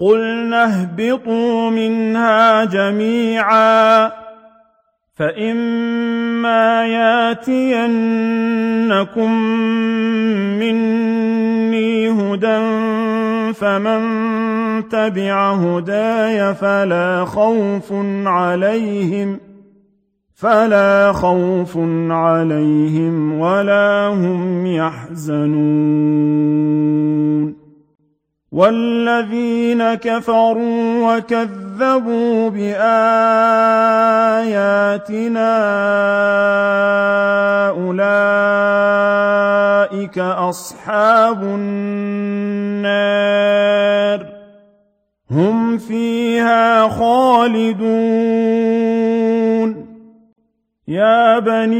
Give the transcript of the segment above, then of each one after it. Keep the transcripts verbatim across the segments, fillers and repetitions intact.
قُلْنَا اهْبِطُوا مِنْهَا جَمِيعًا فَإِمَّا يَأْتِيَنَّكُم مِّنِّي هُدًى فَمَن تَبِعَ هُدَايَ فَلَا خَوْفٌ عَلَيْهِمْ فَلَا خَوْفٌ عَلَيْهِمْ وَلَا هُمْ يَحْزَنُونَ وَالَّذِينَ كَفَرُوا وَكَذَّبُوا بِآيَاتِنَا أُولَئِكَ أَصْحَابُ النَّارِ هُمْ فِيهَا خَالِدُونَ يَا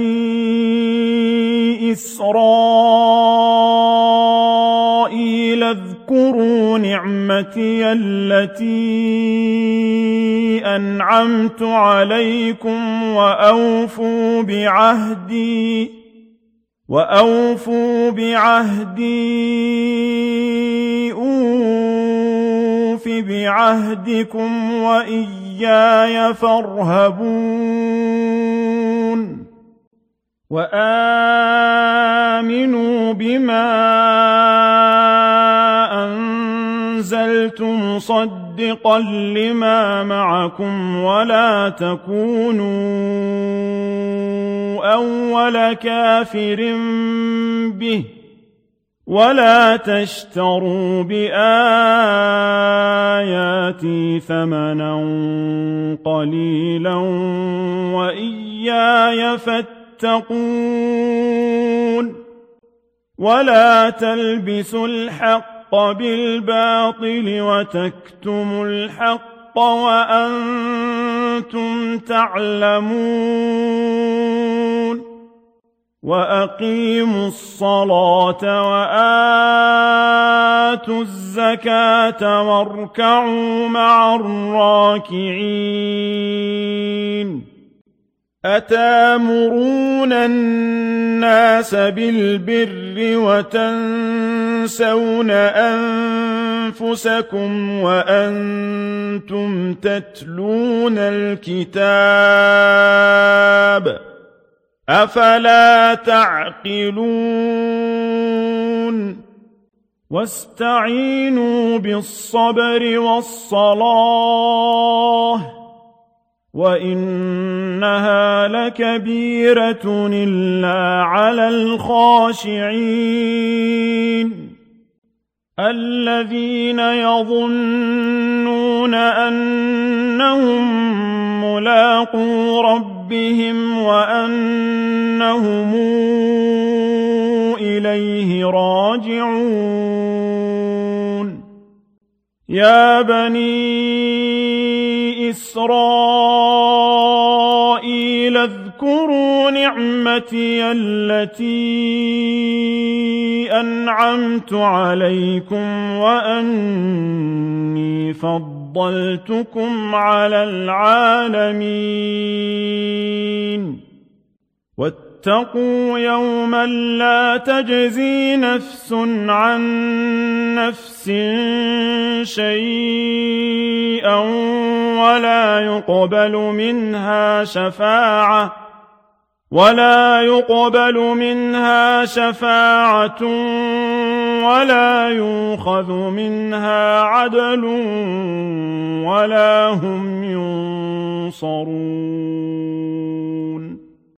بَنِي إِسْرَائِيلَ اذْكُرُوا نِعْمَتِيَ الَّتِي أَنْعَمْتُ عَلَيْكُمْ وَأَوْفُوا بِعَهْدِي وَأَوْفُوا بِعَهْدِي أُوفِ بِعَهْدِكُمْ وَإِيَّايَ فَارْهَبُونِ وَآمِنُوا بِمَا أَنزَلْتُ مُصَدِّقًا لِّمَا مَعَكُمْ وَلَا تَكُونُوا أَوَّلَ كَافِرٍ بِهِ وَلَا تَشْتَرُوا بِآيَاتِي ثَمَنًا قَلِيلًا وَإِيَّايَ فَاتَّقُونِ وَلَا تَلْبِسُوا الْحَقَّ بِالْبَاطِلِ وَتَكْتُمُوا الْحَقَّ وَأَنتُمْ تَعْلَمُونَ وَأَقِيمُوا الصَّلَاةَ وَآتُوا الزَّكَاةَ وَارْكَعُوا مَعَ الرَّاكِعِينَ أَتَأْمُرُونَ النَّاسَ بِالْبِرِّ وَتَنسَوْنَ أَنفُسَكُمْ وَأَنتُمْ تَتْلُونَ الْكِتَابَ أَفَلَا تَعْقِلُونَ وَاسْتَعِينُوا بِالصَّبْرِ وَالصَّلَاةِ وَإِنَّهَا لَكَبِيرَةٌ إِلَّا عَلَى الْخَاشِعِينَ الَّذِينَ يَظُنُّونَ أَنَّهُم مُّلَاقُو رَبِّهِمْ وَأَنَّهُمْ إِلَيْهِ رَاجِعُونَ يَا بَنِي إِسْرَائِيلَ اذْكُرُوا نِعْمَتِيَ الَّتِي أَنْعَمْتُ عَلَيْكُمْ وَأَنِّي فَضَّلْتُكُمْ عَلَى الْعَالَمِينَ وَاتَّقُوا يَوْمًا لَّا تَجْزِي نَفْسٌ عَن نَّفْسٍ شَيْئًا وَلَا يُقْبَلُ مِنْهَا شَفَاعَةٌ وَلَا يُقْبَلُ مِنْهَا شَفَاعَةٌ وَلَا يُؤْخَذُ مِنْهَا عَدْلٌ وَلَا هُمْ يُنصَرُونَ